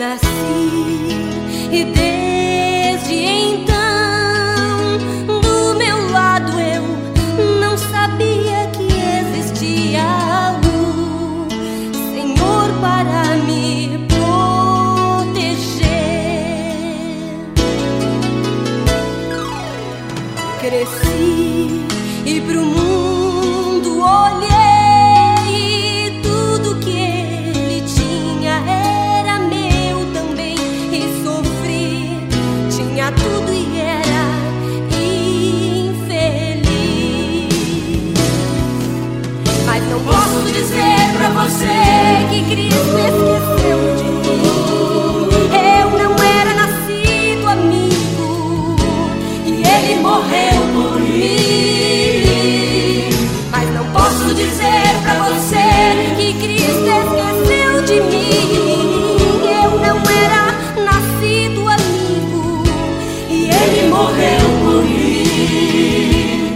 nasci e desde então do meu lado eu não sabia que existia algo, Senhor, para me proteger. Cresci e pro mundo olhei, e tudo que ele tinha era meu também, e sofri, tinha tudo e era infeliz. Mas não posso dizer pra você que Cristo esqueceu de mim. Eu não era nascido amigo e ele morreu por mim. Mas não posso dizer pra você que Cristo esqueceu de mim. Eu não era nascido amigo e ele morreu por mim.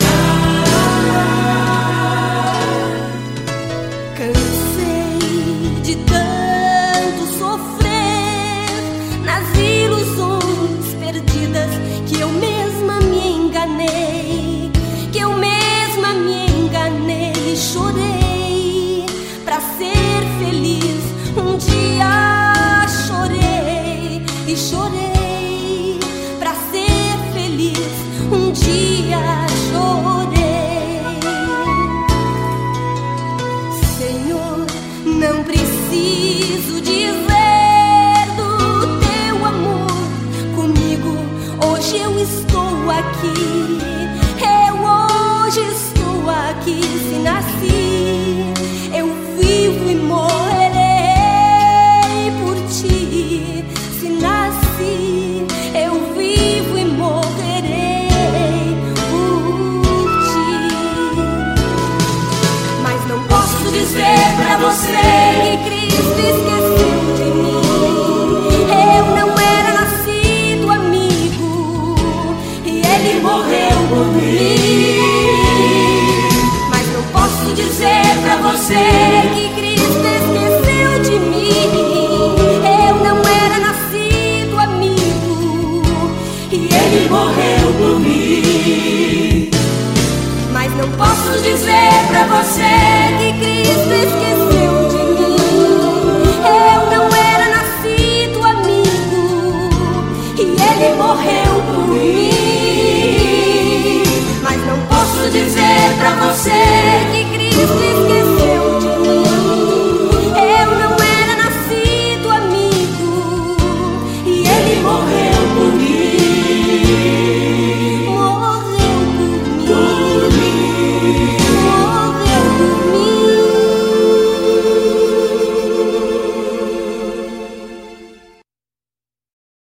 Cansei de tanto sofrer nas ilusões perdidas, que eu mesma me enganei, que eu mesma me enganei e chorei pra ser feliz. Um dia chorei e chorei pra ser feliz. Um dia chorei. Senhor, não preciso dizer do teu amor comigo. Hoje eu estou aqui, eu hoje estou aqui. Se nasci, eu vivo e morrerei por ti. Se nasci, eu vivo e morrerei por ti. Mas não posso dizer pra você que Cristo esqueceu de mim. Eu não era nascido amigo e ele morreu por mim. Mas não posso dizer pra você que Cristo esqueceu de mim. Eu não era nascido amigo e ele morreu por mim. Mas não posso dizer pra você que Cristo esqueceu de mim. Eu não era nascido amigo e ele morreu por mim. Mas não posso dizer pra você que Cristo